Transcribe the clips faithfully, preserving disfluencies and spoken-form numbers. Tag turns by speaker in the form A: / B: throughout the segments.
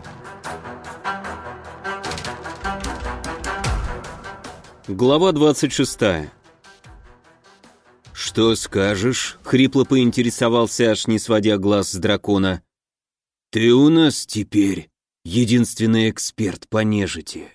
A: Глава двадцать шестая. «Что скажешь?» — хрипло поинтересовался аж, не сводя глаз с дракона. «Ты у нас теперь единственный эксперт по нежити».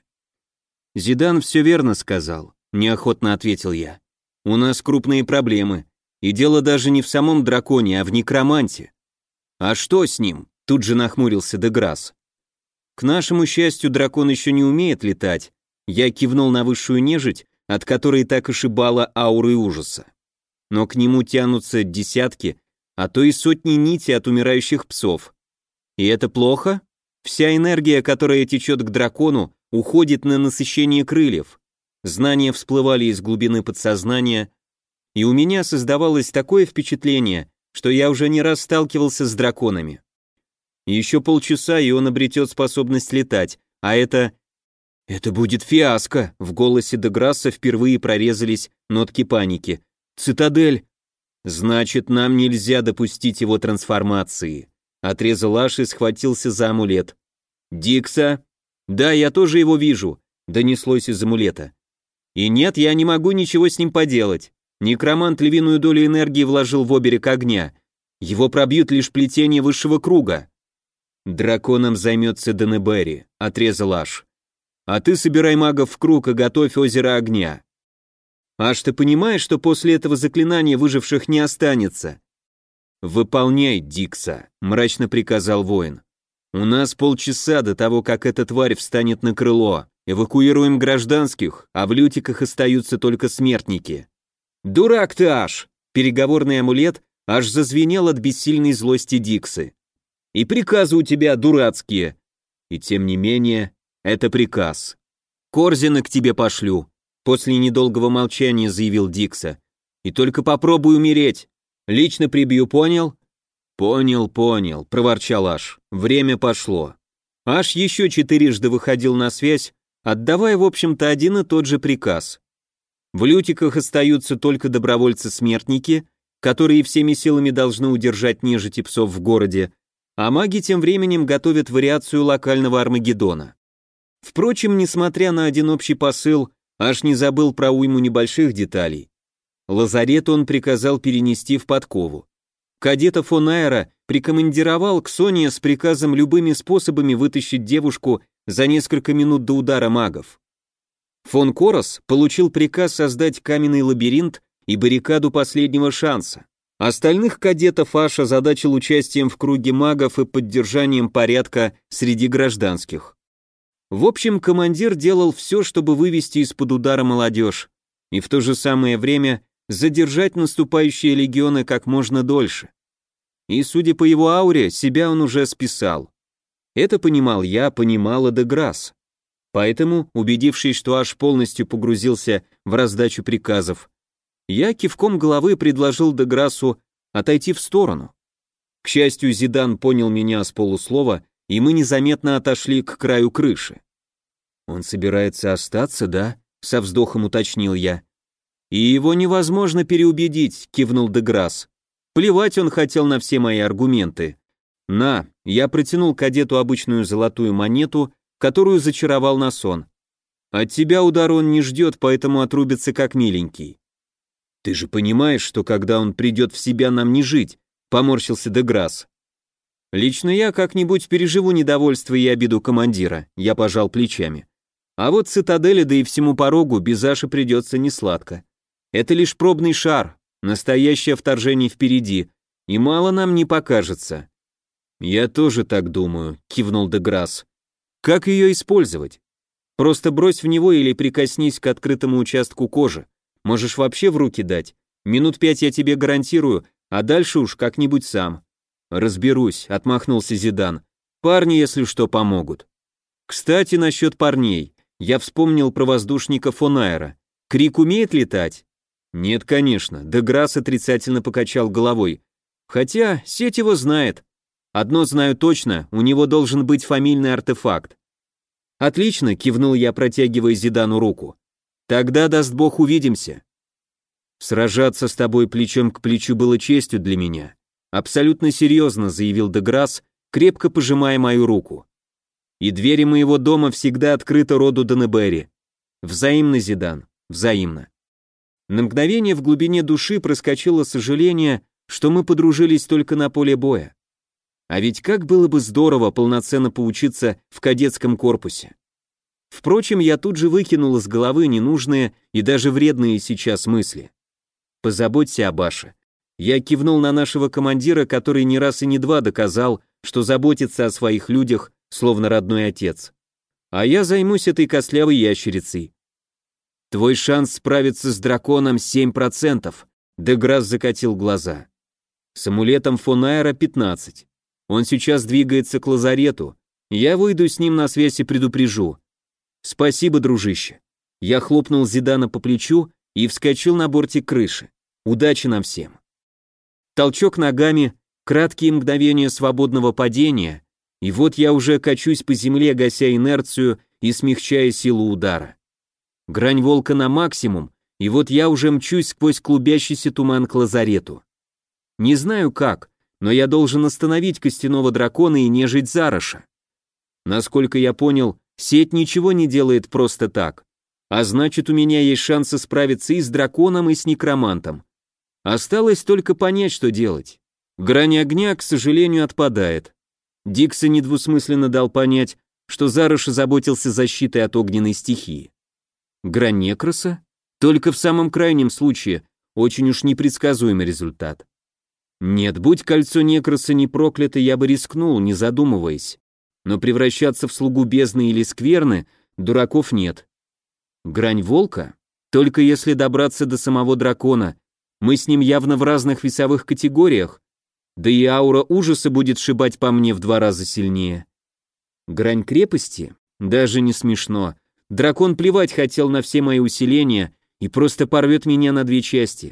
A: «Зидан все верно сказал», — неохотно ответил я. «У нас крупные проблемы, и дело даже не в самом драконе, а в некроманте». «А что с ним?» — тут же нахмурился Деграсс. «К нашему счастью, дракон еще не умеет летать». Я кивнул на высшую нежить, от которой так и шибало ауры ужаса. Но к нему тянутся десятки, а то и сотни нитей от умирающих псов. И это плохо? Вся энергия, которая течет к дракону, уходит на насыщение крыльев. Знания всплывали из глубины подсознания, и у меня создавалось такое впечатление, что я уже не раз сталкивался с драконами. Еще полчаса, и он обретет способность летать, а это... «Это будет фиаско!» — в голосе Деграсса впервые прорезались нотки паники. «Цитадель!» «Значит, нам нельзя допустить его трансформации!» Отрезал аж и схватился за амулет. «Дикса?» «Да, я тоже его вижу», — донеслось из амулета. «И нет, я не могу ничего с ним поделать. Некромант львиную долю энергии вложил в оберег огня. Его пробьют лишь плетение высшего круга». «Драконом займется Денебери», — отрезал аж. «А ты собирай магов в круг и готовь озеро огня». «Аж ты понимаешь, что после этого заклинания выживших не останется?» «Выполняй, Дикса», — мрачно приказал воин. «У нас полчаса до того, как эта тварь встанет на крыло. Эвакуируем гражданских, а в лютиках остаются только смертники». «Дурак ты, аж!» Переговорный амулет аж зазвенел от бессильной злости Диксы. «И приказы у тебя дурацкие». «И тем не менее, это приказ. Корзина к тебе пошлю», после недолгого молчания заявил Дикса. «И только попробуй умереть. Лично прибью, понял?» «Понял, понял», — проворчал аж. «Время пошло». Аж еще четырежды выходил на связь, отдавая, в общем-то, один и тот же приказ. В лютиках остаются только добровольцы-смертники, которые всеми силами должны удержать нежить и псов в городе, а маги тем временем готовят вариацию локального Армагеддона. Впрочем, несмотря на один общий посыл, аж не забыл про уйму небольших деталей. Лазарет он приказал перенести в подкову. Кадета фон Айра прикомандировал к Соне с приказом любыми способами вытащить девушку за несколько минут до удара магов. Фон Корос получил приказ создать каменный лабиринт и баррикаду последнего шанса. Остальных кадетов аж озадачил участием в круге магов и поддержанием порядка среди гражданских. В общем, командир делал все, чтобы вывести из-под удара молодежь, и в то же самое время задержать наступающие легионы как можно дольше. И, судя по его ауре, себя он уже списал. Это понимал я, понимал и Деграсс. Поэтому, убедившись, что аж полностью погрузился в раздачу приказов, я кивком головы предложил Деграссу отойти в сторону. К счастью, Зидан понял меня с полуслова, и мы незаметно отошли к краю крыши. «Он собирается остаться, да?» — со вздохом уточнил я. «И его невозможно переубедить», — кивнул Деграсс. «Плевать он хотел на все мои аргументы. На», — я протянул кадету обычную золотую монету, которую зачаровал на сон. «От тебя удар он не ждет, поэтому отрубится как миленький». «Ты же понимаешь, что когда он придет в себя, нам не жить», — поморщился Деграсс. «Лично я как-нибудь переживу недовольство и обиду командира», — я пожал плечами. «А вот цитадели, да и всему порогу, без Аши придется несладко. Это лишь пробный шар, настоящее вторжение впереди, и мало нам не покажется». «Я тоже так думаю», — кивнул Деграсс. «Как ее использовать? Просто брось в него или прикоснись к открытому участку кожи. Можешь вообще в руки дать. Минут пять я тебе гарантирую, а дальше уж как-нибудь сам». «Разберусь», — отмахнулся Зидан. «Парни, если что, помогут». «Кстати, насчет парней. Я вспомнил про воздушника фон Айра. Крик умеет летать?» «Нет, конечно», — Деграсс отрицательно покачал головой. «Хотя сеть его знает. Одно знаю точно, у него должен быть фамильный артефакт». «Отлично», — кивнул я, протягивая Зидану руку. «Тогда, даст бог, увидимся». «Сражаться с тобой плечом к плечу было честью для меня», — абсолютно серьезно заявил Деграсс, крепко пожимая мою руку. И двери моего дома всегда открыты роду Данебери. Взаимно, Зидан, взаимно. На мгновение в глубине души проскочило сожаление, что мы подружились только на поле боя. А ведь как было бы здорово полноценно поучиться в кадетском корпусе. Впрочем, я тут же выкинул из головы ненужные и даже вредные сейчас мысли. Позаботься об Аше. Я кивнул на нашего командира, который не раз и не два доказал, что заботится о своих людях, словно родной отец. А я займусь этой костлявой ящерицей. Твой шанс справиться с драконом семь процентов. Деграсс закатил глаза. С амулетом фон Аэра пятнадцать. Он сейчас двигается к лазарету. Я выйду с ним на связь и предупрежу. Спасибо, дружище. Я хлопнул Зидана по плечу и вскочил на бортик крыши. Удачи нам всем. Толчок ногами, краткие мгновения свободного падения, и вот я уже качусь по земле, гася инерцию и смягчая силу удара. Грань волка на максимум, и вот я уже мчусь сквозь клубящийся туман к лазарету. Не знаю как, но я должен остановить костяного дракона и нежить Зароша. Насколько я понял, сеть ничего не делает просто так, а значит, у меня есть шансы справиться и с драконом, и с некромантом. Осталось только понять, что делать. Грань огня, к сожалению, отпадает. Дикса недвусмысленно дал понять, что Зарош заботился защитой от огненной стихии. Грань некроса? Только в самом крайнем случае, очень уж непредсказуемый результат. Нет, будь кольцо некроса не проклято, я бы рискнул, не задумываясь. Но превращаться в слугу бездны или скверны дураков нет. Грань волка? Только если добраться до самого дракона. Мы с ним явно в разных весовых категориях, да и аура ужаса будет шибать по мне в два раза сильнее. Грань крепости? Даже не смешно. Дракон плевать хотел на все мои усиления и просто порвет меня на две части.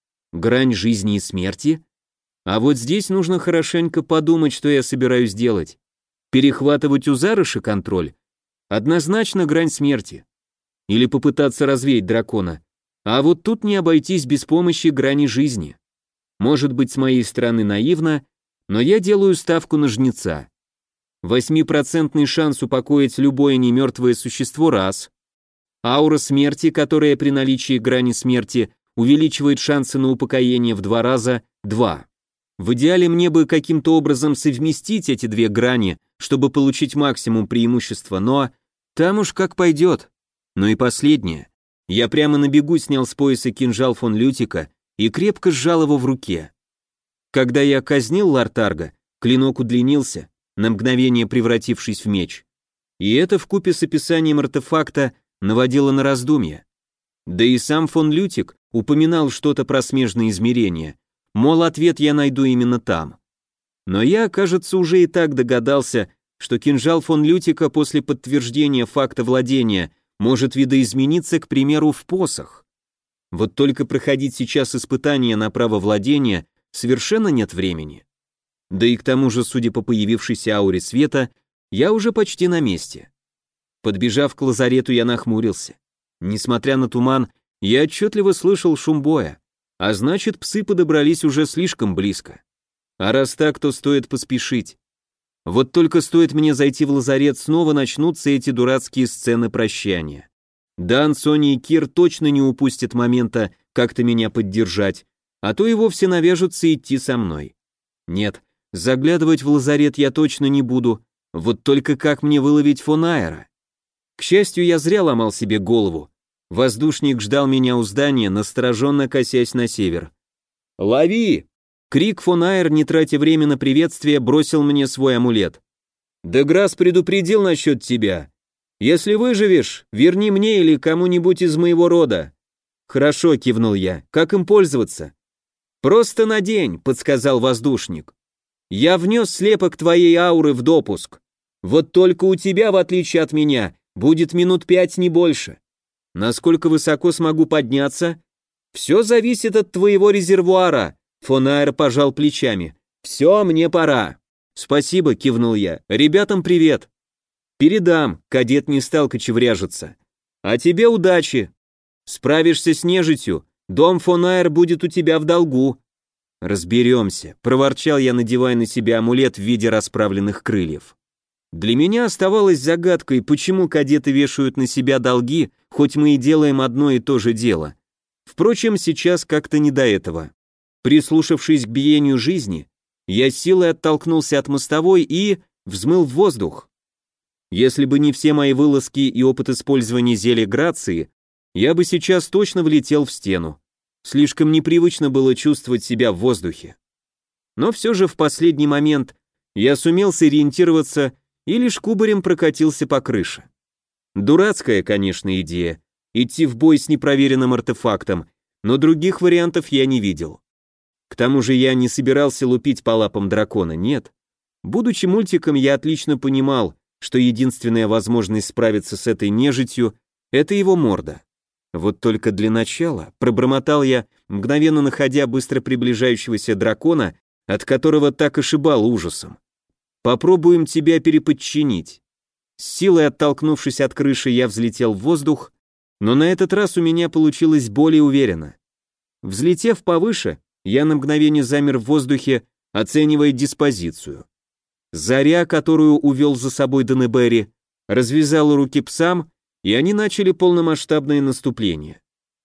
A: Грань жизни и смерти? А вот здесь нужно хорошенько подумать, что я собираюсь делать. Перехватывать у Зароша контроль? Однозначно грань смерти. Или попытаться развеять дракона. А вот тут не обойтись без помощи грани жизни. Может быть, с моей стороны наивно, но я делаю ставку на жнеца. Восьмипроцентный шанс упокоить любое немертвое существо раз. Аура смерти, которая при наличии грани смерти увеличивает шансы на упокоение в два раза, два. В идеале мне бы каким-то образом совместить эти две грани, чтобы получить максимум преимущества, но там уж как пойдет. Ну и последнее. Я прямо на бегу снял с пояса кинжал фон Лютика и крепко сжал его в руке. Когда я казнил Лартарга, клинок удлинился, на мгновение превратившись в меч. И это вкупе с описанием артефакта наводило на раздумья. Да и сам фон Лютик упоминал что-то про смежные измерения, мол, ответ я найду именно там. Но я, кажется, уже и так догадался, что кинжал фон Лютика после подтверждения факта владения может видоизмениться, к примеру, в посох. Вот только проходить сейчас испытания на право владения совершенно нет времени. Да и к тому же, судя по появившейся ауре света, я уже почти на месте. Подбежав к лазарету, я нахмурился. Несмотря на туман, я отчетливо слышал шум боя, а значит, псы подобрались уже слишком близко. А раз так, то стоит поспешить. Вот только стоит мне зайти в лазарет, снова начнутся эти дурацкие сцены прощания. Дан, Соня и Кир точно не упустят момента как-то меня поддержать, а то и вовсе навяжутся идти со мной. Нет, заглядывать в лазарет я точно не буду, вот только как мне выловить фон Аэра? К счастью, я зря ломал себе голову. Воздушник ждал меня у здания, настороженно косясь на север. «Лови!» Крик фон Аэр, не тратя время на приветствие, бросил мне свой амулет. «Деграсс предупредил насчет тебя. Если выживешь, верни мне или кому-нибудь из моего рода». «Хорошо», — кивнул я. «Как им пользоваться?» «Просто надень», — подсказал воздушник. «Я внес слепок твоей ауры в допуск. Вот только у тебя, в отличие от меня, будет минут пять, не больше. Насколько высоко смогу подняться? Все зависит от твоего резервуара». Фон Аэр пожал плечами. «Все, мне пора». «Спасибо», — кивнул я. «Ребятам привет». «Передам», — кадет не стал кочевряжиться. «А тебе удачи. Справишься с нежитью, дом фон Аэр будет у тебя в долгу». «Разберемся», — проворчал я, надевая на себя амулет в виде расправленных крыльев. Для меня оставалось загадкой, почему кадеты вешают на себя долги, хоть мы и делаем одно и то же дело. Впрочем, сейчас как-то не до этого. Прислушавшись к биению жизни, я силой оттолкнулся от мостовой и взмыл в воздух. Если бы не все мои вылазки и опыт использования зелья грации, я бы сейчас точно влетел в стену. Слишком непривычно было чувствовать себя в воздухе. Но все же в последний момент я сумел сориентироваться и лишь кубарем прокатился по крыше. Дурацкая, конечно, идея — идти в бой с непроверенным артефактом, но других вариантов я не видел. К тому же я не собирался лупить по лапам дракона, нет. Будучи мультиком, я отлично понимал, что единственная возможность справиться с этой нежитью — это его морда. Вот только для начала пробормотал я, мгновенно находя быстро приближающегося дракона, от которого так и шибал ужасом. «Попробуем тебя переподчинить». С силой оттолкнувшись от крыши, я взлетел в воздух, но на этот раз у меня получилось более уверенно. Взлетев повыше, я на мгновение замер в воздухе, оценивая диспозицию. Заря, которую увел за собой Денебери, развязала руки псам, и они начали полномасштабное наступление.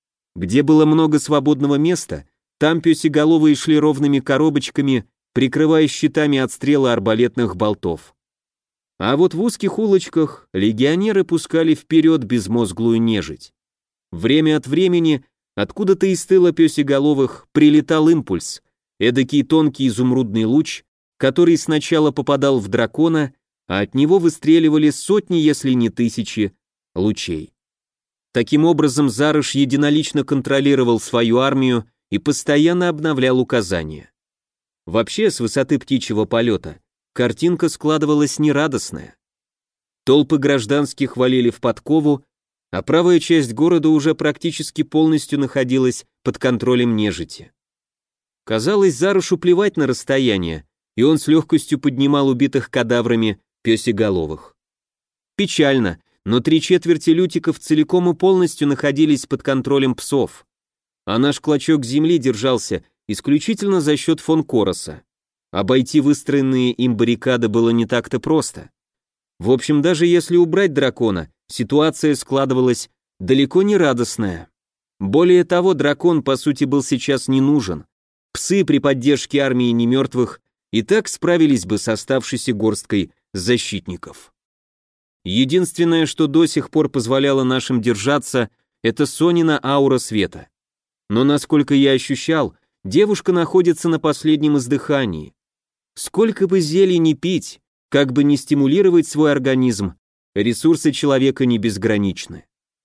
A: Где было много свободного места, там пёсеголовые шли ровными коробочками, прикрывая щитами от стрела арбалетных болтов. А вот в узких улочках легионеры пускали вперед безмозглую нежить. Время от времени откуда-то из тыла пёсеголовых прилетал импульс, эдакий тонкий изумрудный луч, который сначала попадал в дракона, а от него выстреливали сотни, если не тысячи, лучей. Таким образом, Зарыш единолично контролировал свою армию и постоянно обновлял указания. Вообще, с высоты птичьего полета, картинка складывалась нерадостная. Толпы гражданских валили в подкову, а правая часть города уже практически полностью находилась под контролем нежити. Казалось, Зарышу плевать на расстояние, и он с легкостью поднимал убитых кадаврами пёсеголовых. Печально, но три четверти лютиков целиком и полностью находились под контролем псов, а наш клочок земли держался исключительно за счет фон Короса. Обойти выстроенные им баррикады было не так-то просто. В общем, даже если убрать дракона, ситуация складывалась далеко не радостная. Более того, дракон по сути был сейчас не нужен. Псы при поддержке армии немертвых и так справились бы с оставшейся горсткой защитников. Единственное, что до сих пор позволяло нашим держаться, это Сонина аура света. Но насколько я ощущал, девушка находится на последнем издыхании. Сколько бы зелий ни пить, как бы ни стимулировать свой организм, ресурсы человека не безграничны.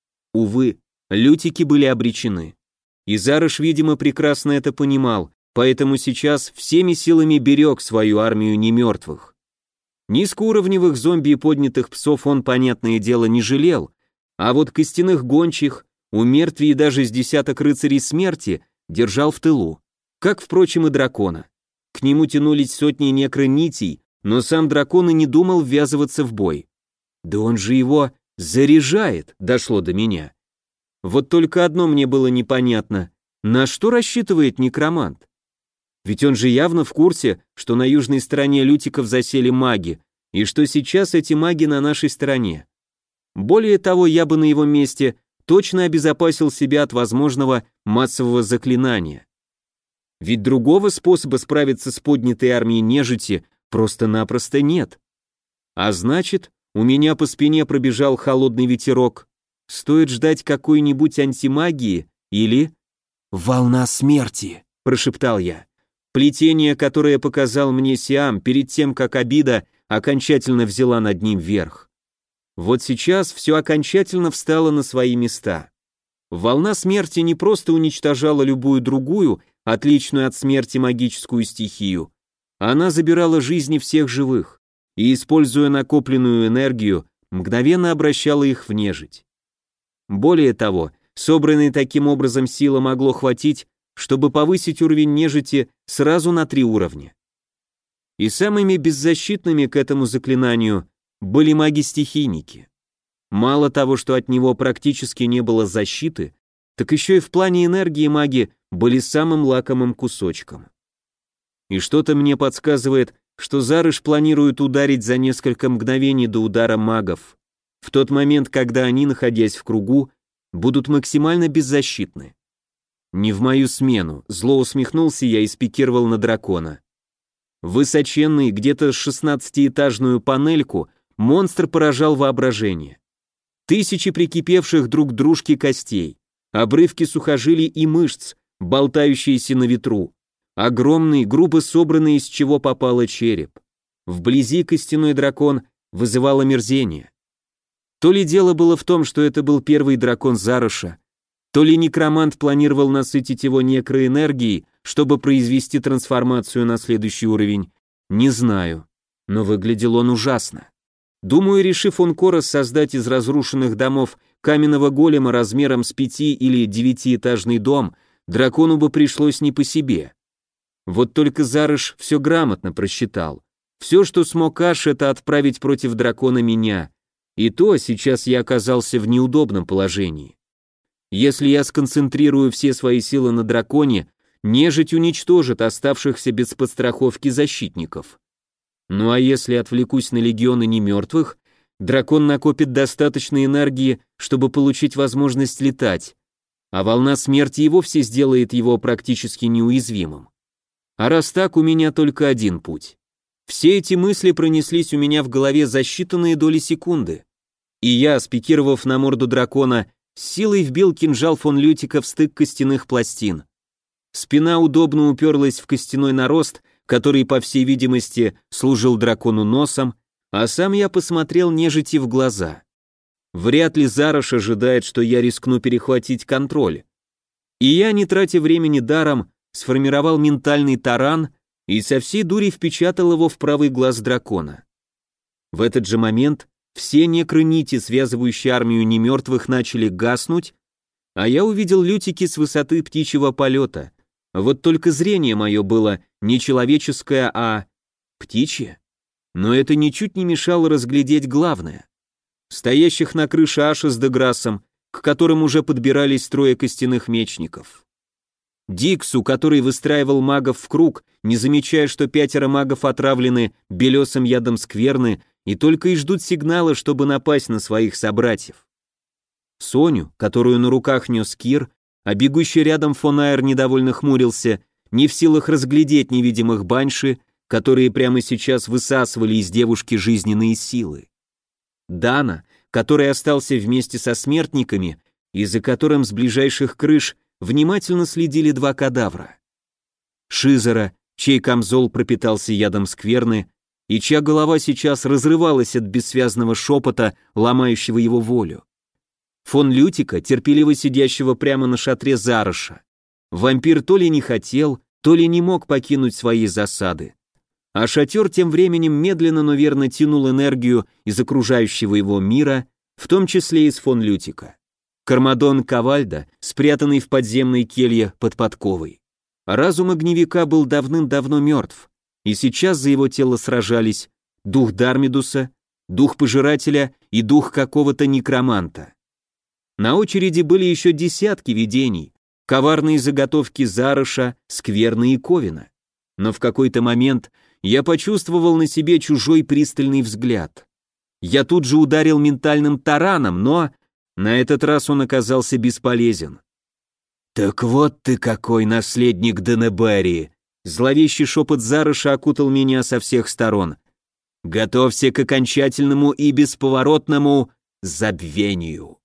A: Увы, лютики были обречены. И Зарыш, видимо, прекрасно это понимал, поэтому сейчас всеми силами берег свою армию немертвых. Низкоуровневых зомби и поднятых псов он, понятное дело, не жалел, а вот костяных гончих, умертвий и даже с десяток рыцарей смерти держал в тылу, как, впрочем, и дракона. К нему тянулись сотни некронитей, но сам дракон и не думал ввязываться в бой. Да он же его заряжает, дошло до меня. Вот только одно мне было непонятно, на что рассчитывает некромант? Ведь он же явно в курсе, что на южной стороне лютиков засели маги, и что сейчас эти маги на нашей стороне. Более того, я бы на его месте точно обезопасил себя от возможного массового заклинания. Ведь другого способа справиться с поднятой армией нежити просто-напросто нет. А значит, у меня по спине пробежал холодный ветерок. Стоит ждать какой-нибудь антимагии или... «Волна смерти», — прошептал я. Плетение, которое показал мне Сиам перед тем, как обида окончательно взяла над ним верх. Вот сейчас все окончательно встало на свои места. Волна смерти не просто уничтожала любую другую, отличную от смерти магическую стихию, она забирала жизни всех живых и, используя накопленную энергию, мгновенно обращала их в нежить. Более того, собранной таким образом сила могло хватить, чтобы повысить уровень нежити сразу на три уровня. И самыми беззащитными к этому заклинанию были маги-стихийники. Мало того, что от него практически не было защиты, так еще и в плане энергии маги были самым лакомым кусочком. И что-то мне подсказывает, что Зарыш планирует ударить за несколько мгновений до удара магов, в тот момент, когда они, находясь в кругу, будут максимально беззащитны. Не в мою смену, зло усмехнулся я и спикировал на дракона. Высоченный, где-то шестнадцатиэтажную панельку, монстр поражал воображение. Тысячи прикипевших друг к дружке костей, обрывки сухожилий и мышц, болтающиеся на ветру, огромный, грубо собранный, из чего попало череп. Вблизи костяной дракон вызывал омерзение. То ли дело было в том, что это был первый дракон Зарыша, то ли некромант планировал насытить его некроэнергией, чтобы произвести трансформацию на следующий уровень, не знаю, но выглядел он ужасно. Думаю, решив Онкорос создать из разрушенных домов каменного голема размером с пяти- или девятиэтажный дом, дракону бы пришлось не по себе. Вот только Зарыш все грамотно просчитал. Все, что смог Аш, это отправить против дракона меня. И то сейчас я оказался в неудобном положении. Если я сконцентрирую все свои силы на драконе, нежить уничтожит оставшихся без подстраховки защитников. Ну а если отвлекусь на легионы немертвых, дракон накопит достаточно энергии, чтобы получить возможность летать, а волна смерти и вовсе сделает его практически неуязвимым. А раз так, у меня только один путь. Все эти мысли пронеслись у меня в голове за считанные доли секунды, и я, спикировав на морду дракона, с силой вбил кинжал фон Лютика в стык костяных пластин. Спина удобно уперлась в костяной нарост, который, по всей видимости, служил дракону носом, а сам я посмотрел нежити в глаза. Вряд ли Зарыш ожидает, что я рискну перехватить контроль. И я, не тратя времени даром, сформировал ментальный таран и со всей дури впечатал его в правый глаз дракона. В этот же момент все некронити, связывающие армию немертвых, начали гаснуть, а я увидел лютики с высоты птичьего полета. Вот только зрение мое было не человеческое, а птичье. Но это ничуть не мешало разглядеть главное. Стоящих на крыше Аша с Деграссом, к которым уже подбирались трое костяных мечников. Диксу, который выстраивал магов в круг, не замечая, что пятеро магов отравлены белесым ядом скверны и только и ждут сигнала, чтобы напасть на своих собратьев. Соню, которую на руках нес Кир, а бегущий рядом фон Аэр недовольно хмурился, не в силах разглядеть невидимых банши, которые прямо сейчас высасывали из девушки жизненные силы. Дана, который остался вместе со смертниками и за которым с ближайших крыш внимательно следили два кадавра. Шизера, чей камзол пропитался ядом скверны, и чья голова сейчас разрывалась от бессвязного шепота, ломающего его волю. Фон Лютика, терпеливо сидящего прямо на шатре Зарыша. Вампир то ли не хотел, то ли не мог покинуть свои засады. А шатер тем временем медленно, но верно тянул энергию из окружающего его мира, в том числе из фон Лютика. Кармадон Кавальда, спрятанный в подземной келье под подковой. Разум огневика был давным-давно мертв, и сейчас за его тело сражались дух Дармидуса, дух Пожирателя и дух какого-то некроманта. На очереди были еще десятки видений, коварные заготовки Зарыша, Скверны и Ковина. Но в какой-то момент я почувствовал на себе чужой пристальный взгляд. Я тут же ударил ментальным тараном, но на этот раз он оказался бесполезен. «Так вот ты какой, наследник Денеберии!» Зловещий шепот Зарыша окутал меня со всех сторон. «Готовься к окончательному и бесповоротному забвению!»